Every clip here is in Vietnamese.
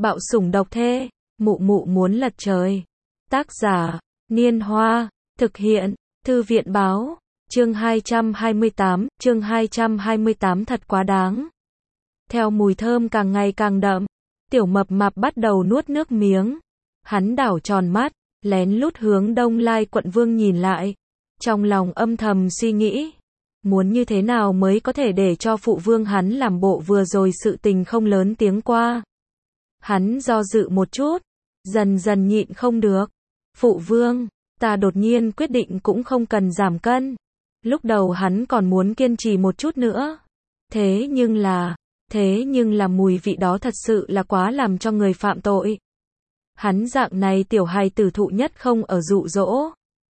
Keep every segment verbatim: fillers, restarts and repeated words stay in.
Bạo sủng độc thê, mụ mụ muốn lật trời. Tác giả, Niên Hoa, thực hiện, Thư viện Báo, chương hai trăm hai mươi tám, chương hai trăm hai mươi tám thật quá đáng. Theo mùi thơm càng ngày càng đậm, tiểu mập mạp bắt đầu nuốt nước miếng. Hắn đảo tròn mắt, lén lút hướng Đông Lai quận vương nhìn lại. Trong lòng âm thầm suy nghĩ, muốn như thế nào mới có thể để cho phụ vương hắn làm bộ vừa rồi sự tình không lớn tiếng qua. Hắn do dự một chút, dần dần nhịn không được. Phụ vương, ta đột nhiên quyết định cũng không cần giảm cân. Lúc đầu hắn còn muốn kiên trì một chút nữa. Thế nhưng là, thế nhưng là mùi vị đó thật sự là quá làm cho người phạm tội. Hắn dạng này tiểu hài tử thụ nhất không ở dụ dỗ.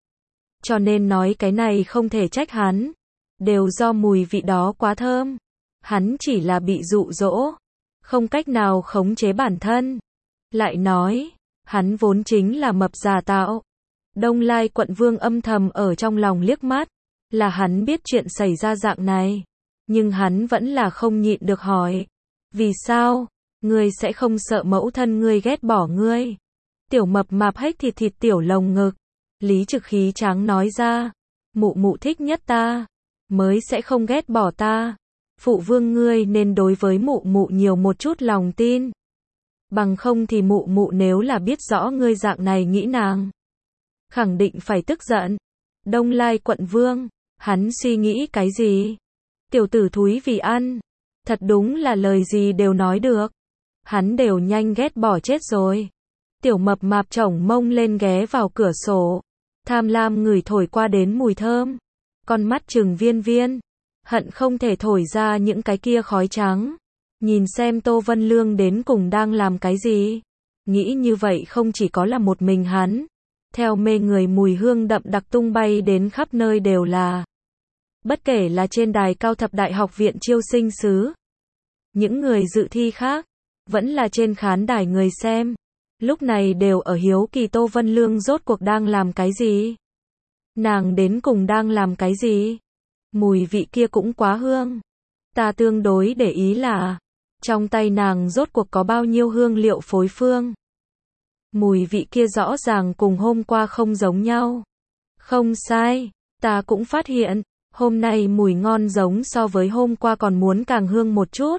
Cho nên nói cái này không thể trách hắn. Đều do mùi vị đó quá thơm. Hắn chỉ là bị dụ dỗ, không cách nào khống chế bản thân. Lại nói, hắn vốn chính là mập giả tạo. Đông Lai quận vương âm thầm ở trong lòng liếc mắt, là hắn biết chuyện xảy ra dạng này. Nhưng hắn vẫn là không nhịn được hỏi. Vì sao? Ngươi sẽ không sợ mẫu thân ngươi ghét bỏ ngươi? Tiểu mập mạp hếch thịt thịt tiểu lồng ngực. Lý Trực khí tráng nói ra. Mụ mụ thích nhất ta, mới sẽ không ghét bỏ ta. Phụ vương ngươi nên đối với mụ mụ nhiều một chút lòng tin. Bằng không thì mụ mụ nếu là biết rõ ngươi dạng này nghĩ nàng, khẳng định phải tức giận. Đông Lai quận vương, hắn suy nghĩ cái gì? Tiểu tử thúi vì ăn, thật đúng là lời gì đều nói được. Hắn đều nhanh ghét bỏ chết rồi. Tiểu mập mạp chổng mông lên ghé vào cửa sổ, tham lam ngửi thổi qua đến mùi thơm. Con mắt trừng viên viên, hận không thể thổi ra những cái kia khói trắng. Nhìn xem Tô Vân Lương đến cùng đang làm cái gì. Nghĩ như vậy không chỉ có là một mình hắn. Theo mê người mùi hương đậm đặc tung bay đến khắp nơi đều là. Bất kể là trên đài cao thập đại học viện chiêu sinh xứ, những người dự thi khác, vẫn là trên khán đài người xem, lúc này đều ở hiếu kỳ Tô Vân Lương rốt cuộc đang làm cái gì. Nàng đến cùng đang làm cái gì? Mùi vị kia cũng quá hương. Ta tương đối để ý là, trong tay nàng rốt cuộc có bao nhiêu hương liệu phối phương. Mùi vị kia rõ ràng cùng hôm qua không giống nhau. Không sai, ta cũng phát hiện, hôm nay mùi ngon giống so với hôm qua còn muốn càng hương một chút.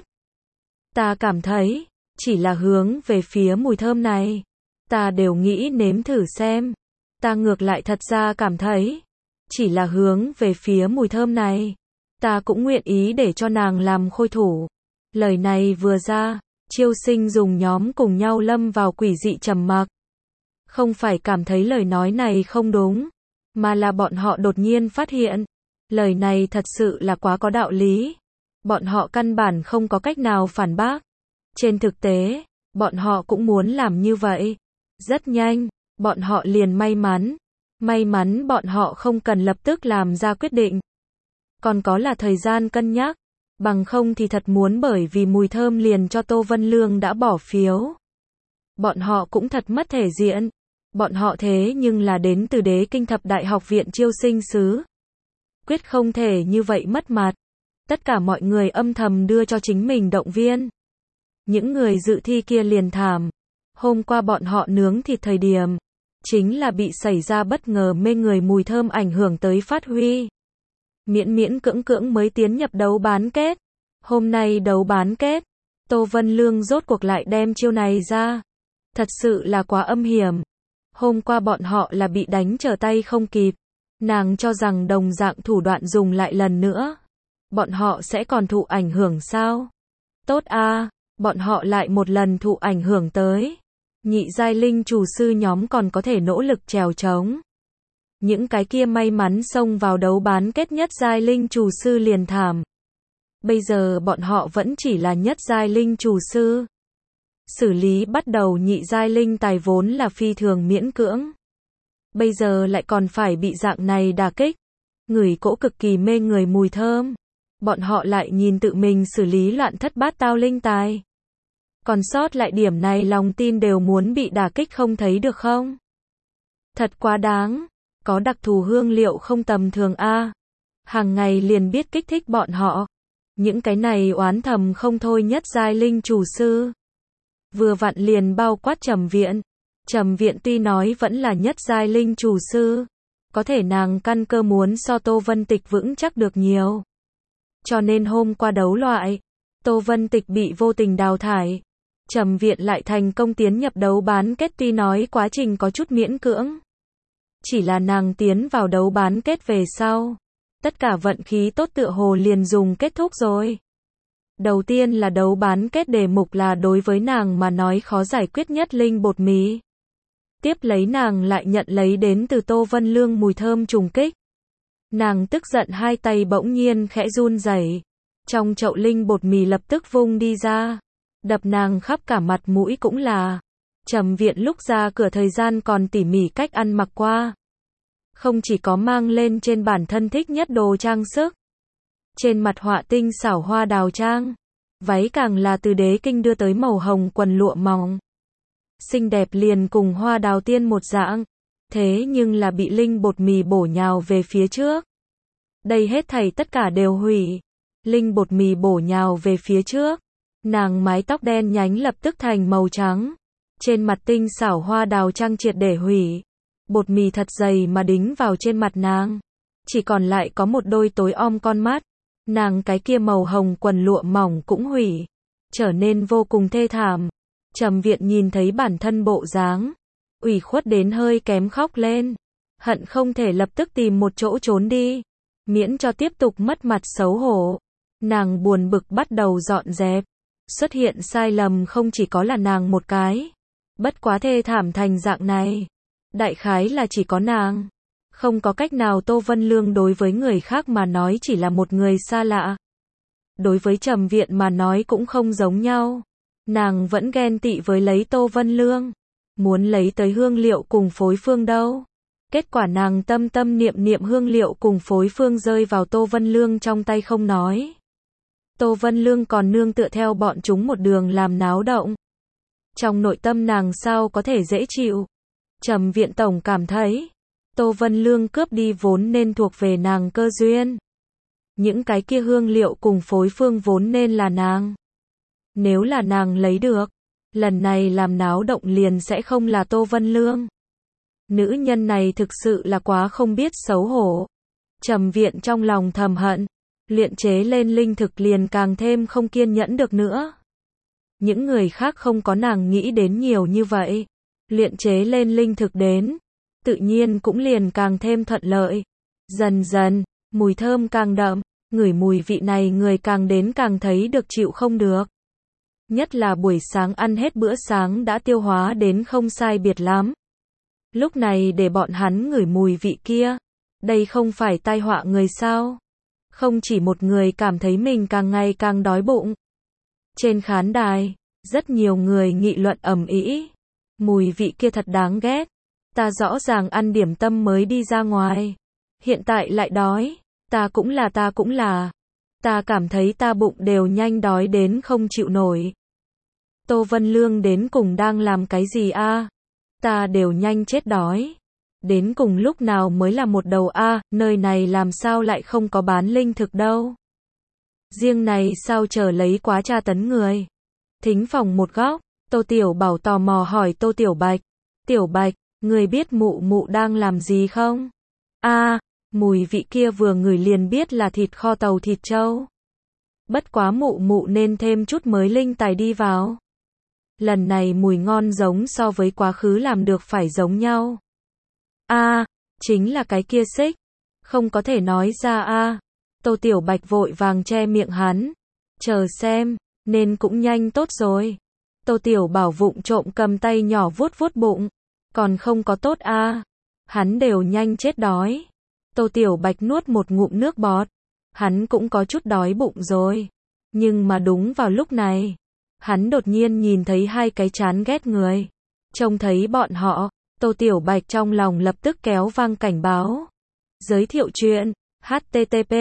Ta cảm thấy, chỉ là hướng về phía mùi thơm này, ta đều nghĩ nếm thử xem. Ta ngược lại thật ra cảm thấy, chỉ là hướng về phía mùi thơm này, ta cũng nguyện ý để cho nàng làm khôi thủ. Lời này vừa ra, chiêu sinh dùng nhóm cùng nhau lâm vào quỷ dị trầm mặc. Không phải cảm thấy lời nói này không đúng, mà là bọn họ đột nhiên phát hiện, lời này thật sự là quá có đạo lý. Bọn họ căn bản không có cách nào phản bác. Trên thực tế, bọn họ cũng muốn làm như vậy. Rất nhanh, bọn họ liền may mắn. May mắn bọn họ không cần lập tức làm ra quyết định. Còn có là thời gian cân nhắc. Bằng không thì thật muốn bởi vì mùi thơm liền cho Tô Vân Lương đã bỏ phiếu. Bọn họ cũng thật mất thể diện. Bọn họ thế nhưng là đến từ Đế Kinh thập đại học viện chiêu sinh xứ. Quyết không thể như vậy mất mặt. Tất cả mọi người âm thầm đưa cho chính mình động viên. Những người dự thi kia liền thảm. Hôm qua bọn họ nướng thịt thời điểm, chính là bị xảy ra bất ngờ mê người mùi thơm ảnh hưởng tới phát huy. Miễn miễn cưỡng cưỡng mới tiến nhập đấu bán kết. Hôm nay đấu bán kết, Tô Vân Lương rốt cuộc lại đem chiêu này ra. Thật sự là quá âm hiểm. Hôm qua bọn họ là bị đánh trở tay không kịp. Nàng cho rằng đồng dạng thủ đoạn dùng lại lần nữa, bọn họ sẽ còn thụ ảnh hưởng sao? Tốt a, bọn họ lại một lần thụ ảnh hưởng tới. Nhị giai linh chủ sư nhóm còn có thể nỗ lực trèo trống. Những cái kia may mắn xông vào đấu bán kết nhất giai linh chủ sư liền thảm. Bây giờ bọn họ vẫn chỉ là nhất giai linh chủ sư. Xử lý bắt đầu nhị giai linh tài vốn là phi thường miễn cưỡng. Bây giờ lại còn phải bị dạng này đả kích. Ngửi cỗ cực kỳ mê người mùi thơm. Bọn họ lại nhìn tự mình xử lý loạn thất bát tao linh tài. Còn sót lại điểm này lòng tin đều muốn bị đả kích không thấy được không? Thật quá đáng. Có đặc thù hương liệu không tầm thường a. Hàng ngày liền biết kích thích bọn họ. Những cái này oán thầm không thôi nhất giai linh chủ sư. vừa vặn liền bao quát Trầm Viện. Trầm Viện tuy nói vẫn là nhất giai linh chủ sư, có thể nàng căn cơ muốn so Tô Vân Tịch vững chắc được nhiều. Cho nên hôm qua đấu loại, Tô Vân Tịch bị vô tình đào thải. Trầm Viện lại thành công tiến nhập đấu bán kết, tuy nói quá trình có chút miễn cưỡng. Chỉ là nàng tiến vào đấu bán kết về sau, tất cả vận khí tốt tựa hồ liền dùng kết thúc rồi. Đầu tiên là đấu bán kết đề mục là đối với nàng mà nói khó giải quyết nhất linh bột mì. Tiếp lấy nàng lại nhận lấy đến từ Tô Vân Lương mùi thơm trùng kích. Nàng tức giận hai tay bỗng nhiên khẽ run rẩy, trong chậu linh bột mì lập tức vung đi ra, đập nàng khắp cả mặt mũi cũng là. Trầm Viện lúc ra cửa thời gian còn tỉ mỉ cách ăn mặc qua. Không chỉ có mang lên trên bản thân thích nhất đồ trang sức, trên mặt họa tinh xảo hoa đào trang, váy càng là từ Đế Kinh đưa tới màu hồng quần lụa mỏng. Xinh đẹp liền cùng hoa đào tiên một dạng, thế nhưng là bị linh bột mì bổ nhào về phía trước. Đây hết thảy tất cả đều hủy. Linh bột mì bổ nhào về phía trước, nàng mái tóc đen nhánh lập tức thành màu trắng. Trên mặt tinh xảo hoa đào trang triệt để hủy. Bột mì thật dày mà đính vào trên mặt nàng. Chỉ còn lại có một đôi tối om con mắt. Nàng cái kia màu hồng quần lụa mỏng cũng hủy, trở nên vô cùng thê thảm. Trầm Viện nhìn thấy bản thân bộ dáng, ủy khuất đến hơi kém khóc lên, hận không thể lập tức tìm một chỗ trốn đi, miễn cho tiếp tục mất mặt xấu hổ. Nàng buồn bực bắt đầu dọn dẹp. Xuất hiện sai lầm không chỉ có là nàng một cái, bất quá thê thảm thành dạng này, đại khái là chỉ có nàng. Không có cách nào, Tô Vân Lương đối với người khác mà nói chỉ là một người xa lạ. Đối với Trầm Viện mà nói cũng không giống nhau. Nàng vẫn ghen tị với lấy Tô Vân Lương, muốn lấy tới hương liệu cùng phối phương đâu. Kết quả nàng tâm tâm niệm niệm hương liệu cùng phối phương rơi vào Tô Vân Lương trong tay không nói. Tô Vân Lương còn nương tựa theo bọn chúng một đường làm náo động. Trong nội tâm nàng sao có thể dễ chịu. Trầm Viện tổng cảm thấy Tô Vân Lương cướp đi vốn nên thuộc về nàng cơ duyên. Những cái kia hương liệu cùng phối phương vốn nên là nàng. Nếu là nàng lấy được, lần này làm náo động liền sẽ không là Tô Vân Lương. Nữ nhân này thực sự là quá không biết xấu hổ. Trầm Viện trong lòng thầm hận, luyện chế lên linh thực liền càng thêm không kiên nhẫn được nữa. Những người khác không có nàng nghĩ đến nhiều như vậy, luyện chế lên linh thực đến, tự nhiên cũng liền càng thêm thuận lợi. Dần dần, mùi thơm càng đậm, ngửi mùi vị này người càng đến càng thấy được chịu không được. Nhất là buổi sáng ăn hết bữa sáng đã tiêu hóa đến không sai biệt lắm. Lúc này để bọn hắn ngửi mùi vị kia, đây không phải tai họa người sao? Không chỉ một người cảm thấy mình càng ngày càng đói bụng. Trên khán đài, rất nhiều người nghị luận ầm ĩ. Mùi vị kia thật đáng ghét. Ta rõ ràng ăn điểm tâm mới đi ra ngoài, hiện tại lại đói. Ta cũng là ta cũng là. Ta cảm thấy ta bụng đều nhanh đói đến không chịu nổi. Tô Vân Lương đến cùng đang làm cái gì a? À? Ta đều nhanh chết đói. Đến cùng lúc nào mới là một đầu a, à, nơi này làm sao lại không có bán linh thực đâu. Riêng này sao chờ lấy quá tra tấn người. Thính phòng một góc, Tô Tiểu Bảo tò mò hỏi Tô Tiểu Bạch. Tiểu Bạch, người biết mụ mụ đang làm gì không? A, à, mùi vị kia vừa ngửi liền biết là thịt kho tàu thịt trâu. Bất quá mụ mụ nên thêm chút mới linh tài đi vào. Lần này mùi ngon giống so với quá khứ làm được phải giống nhau. A, à, chính là cái kia xích. Không có thể nói ra a. À. Tô Tiểu Bạch vội vàng che miệng hắn. Chờ xem, nên cũng nhanh tốt rồi. Tô Tiểu Bảo vụng trộm cầm tay nhỏ vuốt vuốt bụng. Còn không có tốt a. À. Hắn đều nhanh chết đói. Tô Tiểu Bạch nuốt một ngụm nước bọt. Hắn cũng có chút đói bụng rồi. Nhưng mà đúng vào lúc này, hắn đột nhiên nhìn thấy hai cái chán ghét người. Trông thấy bọn họ, Tô Tiểu Bạch trong lòng lập tức kéo vang cảnh báo. Giới thiệu chuyện, h t t p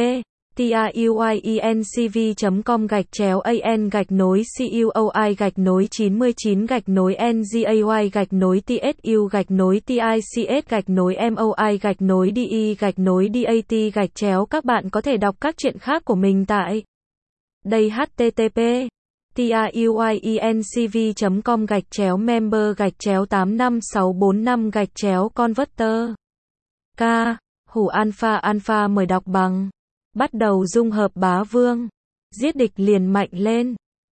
tuyencv chấm com gạch chéo an gạch nối cuoi gạch nối chín mươi chín gạch nối ngay gạch nối tsu gạch nối tics gạch nối moi gạch nối de gạch nối dat gạch chéo. Các bạn có thể đọc các chuyện khác của mình tại đây. H T T P tiuyiencv.com gạch chéo member gạch chéo tám năm sáu bốn năm gạch chéo converter. K. Hủ alpha alpha mời đọc bằng. Bắt đầu dung hợp bá vương. Giết địch liền mạnh lên.